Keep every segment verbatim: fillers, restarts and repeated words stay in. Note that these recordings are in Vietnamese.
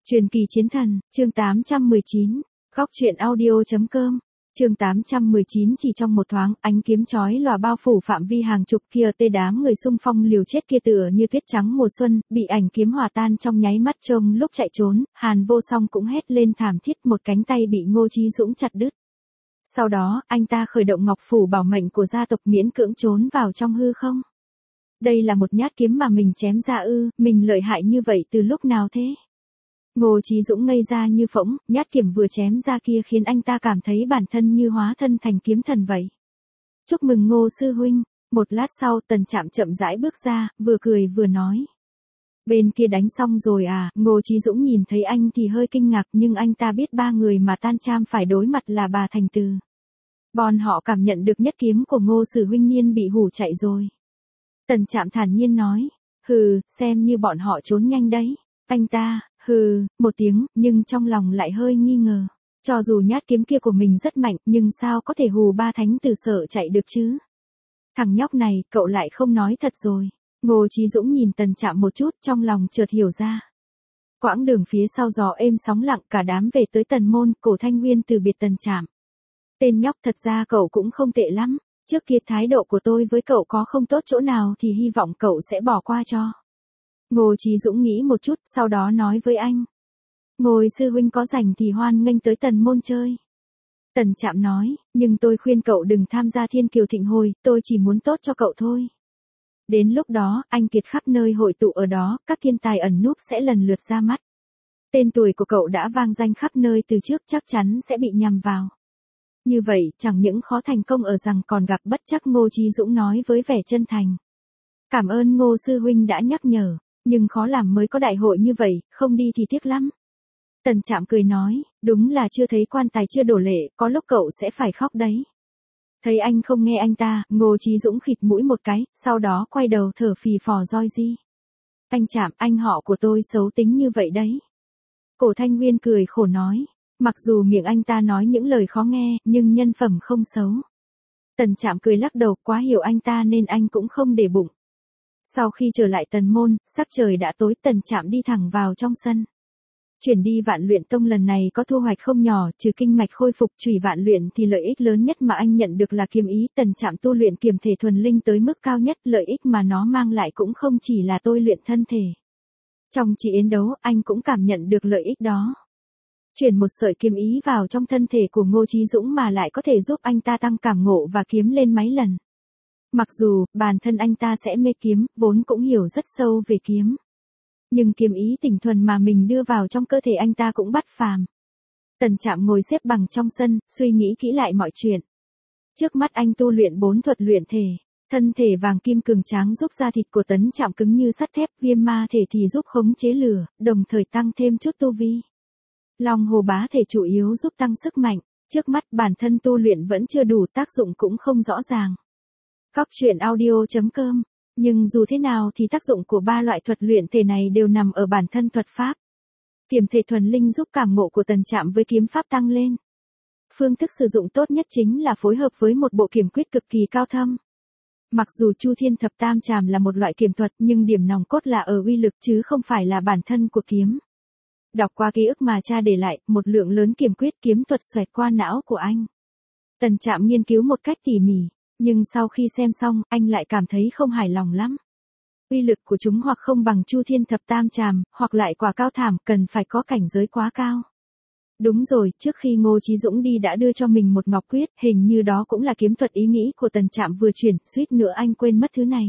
Truyền kỳ chiến thần, chương tám trăm mười chín, góc truyện audio.com, chương tám trăm mười chín. Chỉ trong một thoáng, ánh kiếm chói lòa bao phủ phạm vi hàng chục kia tê đám người xung phong liều chết kia tựa như tuyết trắng mùa xuân, bị ảnh kiếm hòa tan trong nháy mắt. Trông lúc chạy trốn, Hàn Vô Song cũng hét lên thảm thiết, một cánh tay bị Ngô Chí Dũng chặt đứt. Sau đó, anh ta khởi động ngọc phủ bảo mệnh của gia tộc miễn cưỡng trốn vào trong hư không. Đây là một nhát kiếm mà mình chém ra ư, mình lợi hại như vậy từ lúc nào thế? Ngô Chí Dũng ngây ra như phỗng, nhát kiếm vừa chém ra kia khiến anh ta cảm thấy bản thân như hóa thân thành kiếm thần vậy. Chúc mừng Ngô sư huynh. Một lát sau, Tần Trạm chậm rãi bước ra, vừa cười vừa nói. Bên kia đánh xong rồi à? Ngô Chí Dũng nhìn thấy anh thì hơi kinh ngạc, nhưng anh ta biết ba người mà Tan Cham phải đối mặt là bà Thành Từ. Bọn họ cảm nhận được nhất kiếm của Ngô sư huynh nhiên bị hù chạy rồi. Tần Trạm thản nhiên nói, hừ, xem như bọn họ trốn nhanh đấy. Anh ta, hừ, một tiếng, nhưng trong lòng lại hơi nghi ngờ. Cho dù nhát kiếm kia của mình rất mạnh, nhưng sao có thể hù ba thánh từ sợ chạy được chứ? Thằng nhóc này, cậu lại không nói thật rồi. Ngô Chí Dũng nhìn Tần Trạm một chút, trong lòng chợt hiểu ra. Quãng đường phía sau gió êm sóng lặng, cả đám về tới Tần Môn, Cổ Thanh Nguyên từ biệt Tần Trạm. Tên nhóc, thật ra cậu cũng không tệ lắm. Trước kia thái độ của tôi với cậu có không tốt chỗ nào thì hy vọng cậu sẽ bỏ qua cho. Ngô Chí Dũng nghĩ một chút, sau đó nói với anh. Ngô sư huynh có rảnh thì hoan nghênh tới Tần Môn chơi. Tần Trạm nói, nhưng tôi khuyên cậu đừng tham gia Thiên Kiều Thịnh Hồi, tôi chỉ muốn tốt cho cậu thôi. Đến lúc đó, anh kiệt khắp nơi hội tụ ở đó, các thiên tài ẩn núp sẽ lần lượt ra mắt. Tên tuổi của cậu đã vang danh khắp nơi từ trước, chắc chắn sẽ bị nhằm vào. Như vậy, chẳng những khó thành công ở rằng còn gặp bất trắc. Ngô Chí Dũng nói với vẻ chân thành. Cảm ơn Ngô sư huynh đã nhắc nhở, nhưng khó làm mới có đại hội như vậy, không đi thì tiếc lắm. Tần Trạm cười nói, đúng là chưa thấy quan tài chưa đổ lệ, có lúc cậu sẽ phải khóc đấy. Thấy anh không nghe anh ta, Ngô Chí Dũng khịt mũi một cái, sau đó quay đầu thở phì phò roi ri. Anh Trạm, anh họ của tôi xấu tính như vậy đấy. Cổ Thanh Nguyên cười khổ nói, mặc dù miệng anh ta nói những lời khó nghe, nhưng nhân phẩm không xấu. Tần Trạm cười lắc đầu, quá hiểu anh ta nên anh cũng không để bụng. Sau khi trở lại Tần Môn, sắc trời đã tối, Tần Trạm đi thẳng vào trong sân. Chuyển đi Vạn Luyện Tông lần này có thu hoạch không nhỏ, trừ kinh mạch khôi phục Chủy Vạn Luyện thì lợi ích lớn nhất mà anh nhận được là kiếm ý. Tần Trạm tu luyện kiếm thể thuần linh tới mức cao nhất, lợi ích mà nó mang lại cũng không chỉ là tôi luyện thân thể. Trong chỉ yến đấu, anh cũng cảm nhận được lợi ích đó. Chuyển một sợi kiếm ý vào trong thân thể của Ngô Chí Dũng mà lại có thể giúp anh ta tăng cảm ngộ và kiếm lên mấy lần. Mặc dù, bản thân anh ta sẽ mê kiếm, vốn cũng hiểu rất sâu về kiếm. Nhưng kiếm ý tinh thuần mà mình đưa vào trong cơ thể anh ta cũng bất phàm. Tần Trạm ngồi xếp bằng trong sân, suy nghĩ kỹ lại mọi chuyện. Trước mắt anh tu luyện bốn thuật luyện thể. Thân thể vàng kim cường tráng giúp da thịt của Tần Trạm cứng như sắt thép, viêm ma thể thì giúp khống chế lửa, đồng thời tăng thêm chút tu vi. Long hồ bá thể chủ yếu giúp tăng sức mạnh, trước mắt bản thân tu luyện vẫn chưa đủ, tác dụng cũng không rõ ràng. Góc truyện audio.com, nhưng dù thế nào thì tác dụng của ba loại thuật luyện thể này đều nằm ở bản thân thuật pháp. Kiếm thể thuần linh giúp cảm ngộ của Tần Trạm với kiếm pháp tăng lên. Phương thức sử dụng tốt nhất chính là phối hợp với một bộ kiếm quyết cực kỳ cao thâm. Mặc dù Chu Thiên Thập Tam Trảm là một loại kiếm thuật, nhưng điểm nòng cốt là ở uy lực chứ không phải là bản thân của kiếm. Đọc qua ký ức mà cha để lại, một lượng lớn kiếm quyết kiếm thuật xoẹt qua não của anh. Tần Trạm nghiên cứu một cách tỉ mỉ, nhưng sau khi xem xong, anh lại cảm thấy không hài lòng lắm. Uy lực của chúng hoặc không bằng Chu Thiên Thập Tam Trảm, hoặc lại quả cao thảm, cần phải có cảnh giới quá cao. Đúng rồi, trước khi Ngô Chí Dũng đi đã đưa cho mình một ngọc quyết, hình như đó cũng là kiếm thuật ý nghĩ của Tần Trạm vừa chuyển, suýt nữa anh quên mất thứ này.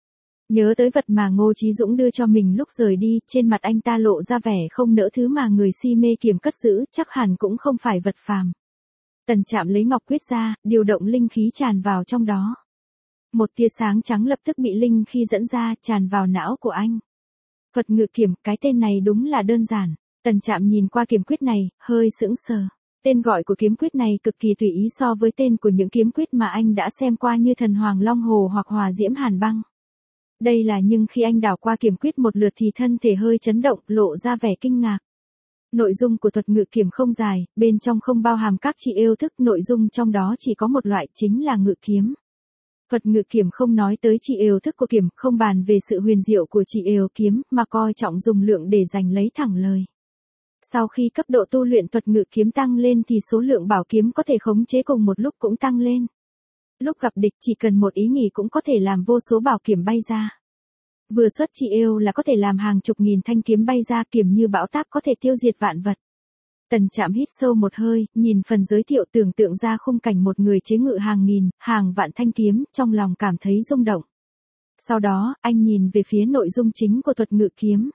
Nhớ tới vật mà Ngô Chí Dũng đưa cho mình lúc rời đi, trên mặt anh ta lộ ra vẻ không nỡ thứ mà người si mê kiếm cất giữ, chắc hẳn cũng không phải vật phàm. Tần Trạm lấy ngọc quyết ra, điều động linh khí tràn vào trong đó. Một tia sáng trắng lập tức bị linh khí dẫn ra, tràn vào não của anh. Thuật ngự kiếm, cái tên này đúng là đơn giản. Tần Trạm nhìn qua kiếm quyết này, hơi sững sờ. Tên gọi của kiếm quyết này cực kỳ tùy ý so với tên của những kiếm quyết mà anh đã xem qua như Thần Hoàng Long Hồ hoặc Hòa Diễm Hàn Băng. Đây là nhưng khi anh đảo qua kiếm quyết một lượt thì thân thể hơi chấn động, lộ ra vẻ kinh ngạc. Nội dung của thuật ngự kiếm không dài, bên trong không bao hàm các chỉ yêu thức, nội dung trong đó chỉ có một loại, chính là ngự kiếm. Thuật ngự kiếm không nói tới chỉ yêu thức của kiếm, không bàn về sự huyền diệu của chỉ yêu kiếm, mà coi trọng dùng lượng để giành lấy thẳng lời. Sau khi cấp độ tu luyện thuật ngự kiếm tăng lên thì số lượng bảo kiếm có thể khống chế cùng một lúc cũng tăng lên. Lúc gặp địch chỉ cần một ý nghĩ cũng có thể làm vô số bảo kiếm bay ra. Vừa xuất chi yêu là có thể làm hàng chục nghìn thanh kiếm bay ra, kiếm như bão táp có thể tiêu diệt vạn vật. Tần Trạm hít sâu một hơi, nhìn phần giới thiệu tưởng tượng ra khung cảnh một người chế ngự hàng nghìn, hàng vạn thanh kiếm, trong lòng cảm thấy rung động. Sau đó, anh nhìn về phía nội dung chính của thuật ngự kiếm.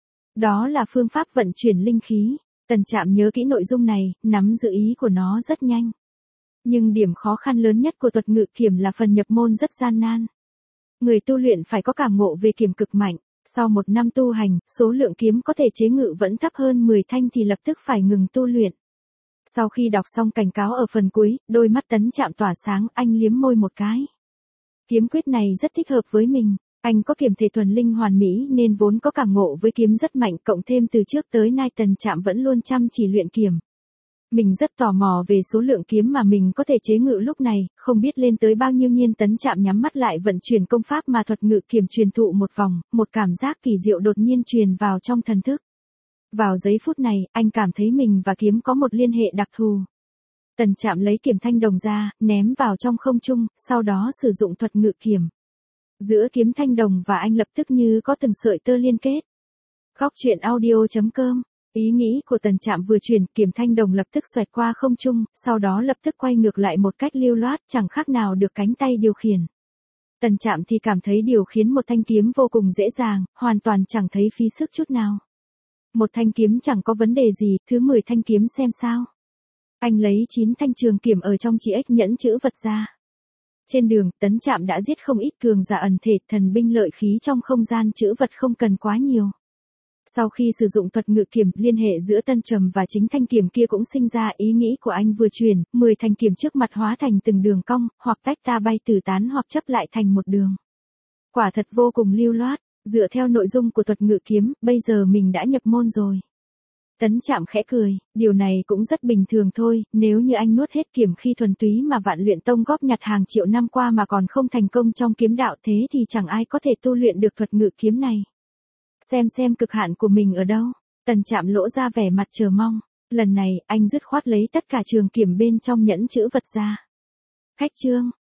Đó là phương pháp vận chuyển linh khí. Tần Trạm nhớ kỹ nội dung này, nắm giữ ý của nó rất nhanh. Nhưng điểm khó khăn lớn nhất của thuật ngự kiếm là phần nhập môn rất gian nan. Người tu luyện phải có cảm ngộ về kiếm cực mạnh. Sau một năm tu hành, số lượng kiếm có thể chế ngự vẫn thấp hơn mười thanh thì lập tức phải ngừng tu luyện. Sau khi đọc xong cảnh cáo ở phần cuối, đôi mắt Tần Trạm tỏa sáng, anh liếm môi một cái. Kiếm quyết này rất thích hợp với mình. Anh có kiếm thể thuần linh hoàn mỹ nên vốn có cảm ngộ với kiếm rất mạnh, cộng thêm từ trước tới nay Tần Trạm vẫn luôn chăm chỉ luyện kiếm. Mình rất tò mò về số lượng kiếm mà mình có thể chế ngự lúc này, không biết lên tới bao nhiêu. Nhiên Tần Trạm nhắm mắt lại vận chuyển công pháp mà thuật ngự kiếm truyền thụ một vòng, một cảm giác kỳ diệu đột nhiên truyền vào trong thần thức. Vào giây phút này, anh cảm thấy mình và kiếm có một liên hệ đặc thù. Tần Trạm lấy kiếm thanh đồng ra, ném vào trong không trung, sau đó sử dụng thuật ngự kiếm. Giữa kiếm thanh đồng và anh lập tức như có từng sợi tơ liên kết. Góc truyện audio chấm com. Ý nghĩ của Tần Trạm vừa chuyển, kiếm thanh đồng lập tức xoẹt qua không trung, sau đó lập tức quay ngược lại một cách lưu loát, chẳng khác nào được cánh tay điều khiển. Tần Trạm thì cảm thấy điều khiển một thanh kiếm vô cùng dễ dàng, hoàn toàn chẳng thấy phí sức chút nào. Một thanh kiếm chẳng có vấn đề gì, thứ mười thanh kiếm xem sao. Anh lấy chín thanh trường kiếm ở trong chỉ ếch nhẫn chữ vật ra. Trên đường, Tần Trạm đã giết không ít cường giả ẩn thể, thần binh lợi khí trong không gian chữ vật không cần quá nhiều. Sau khi sử dụng thuật ngự kiếm, liên hệ giữa Tân Trầm và chính thanh kiếm kia cũng sinh ra. Ý nghĩ của anh vừa chuyển, mười thanh kiếm trước mặt hóa thành từng đường cong, hoặc tách ra bay tứ tán hoặc chấp lại thành một đường. Quả thật vô cùng lưu loát, dựa theo nội dung của thuật ngự kiếm, bây giờ mình đã nhập môn rồi. Tần Trạm khẽ cười, điều này cũng rất bình thường thôi, nếu như anh nuốt hết kiếm khi thuần túy mà Vạn Luyện Tông góp nhặt hàng triệu năm qua mà còn không thành công trong kiếm đạo, thế thì chẳng ai có thể tu luyện được thuật ngự kiếm này. Xem xem cực hạn của mình ở đâu. Tần Trạm lộ ra vẻ mặt chờ mong. Lần này, anh dứt khoát lấy tất cả trường kiếm bên trong nhẫn chữ vật ra. Khách trương,